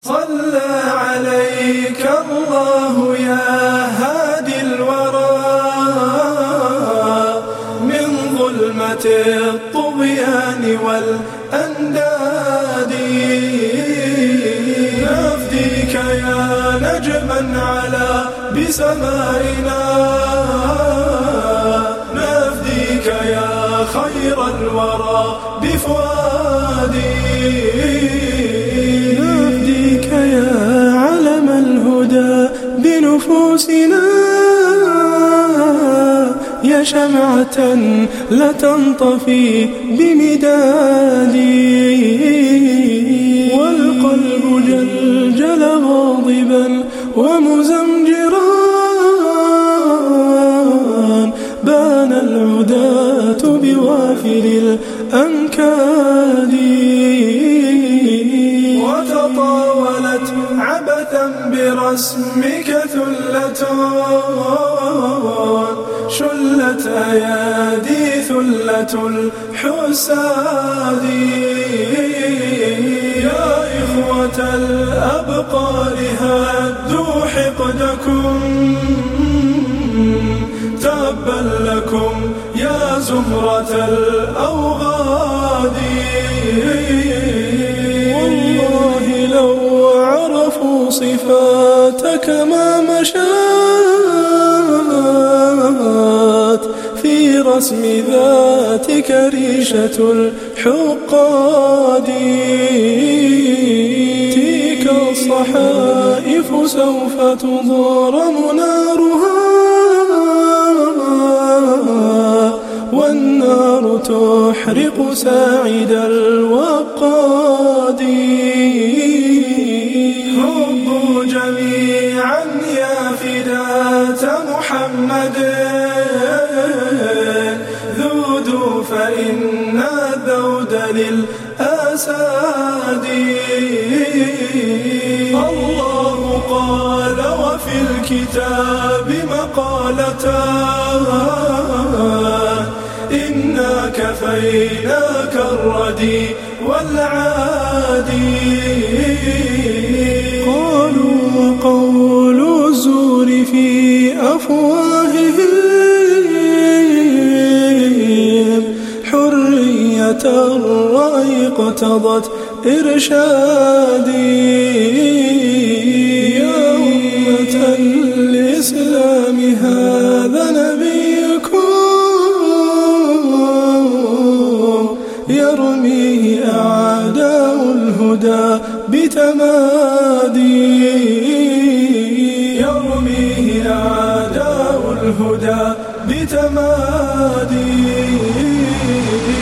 صلى عليك الله يا هادي الورى من ظلمة الطغيان والأنداد. نفديك يا نجما على بسمائنا، نفديك يا خير الورى بفؤادي، نفديك يا علم الهدى بنفوسنا، يا شمعة لا تنطفي بمدادي. والقلب جلجل غاضبا ومزمجرا، بان العداة بوافر الأنكاد. وتطاولت عبثا برسمك ثلة، شلت أيادي ثلة الحساد. يا إخوة الأبقار هدوا حقدكم، تبا لكم يا زهرة الأوغاد. والله لو عرفوا صفاتك ما مشات في رسم ذاتك ريشة الحقاد. تلك الصحائف سوف تضرم نارها، والنار تحرق ساعد الوقاد. هبوا جميعا يا فداة محمد، ذودوا فإن الذود للأساد. الله قال وفي الكتاب مقالتان، إنا كفيناك الردي والعادي. قالوا وقول الزور في أفواههم، حرية الرأي اقتضت إرشادي. يا أمة الإسلام هذا نبيكم، يرميه أعداء الهدى بتمادي، يرميه أعداء الهدى بتمادي.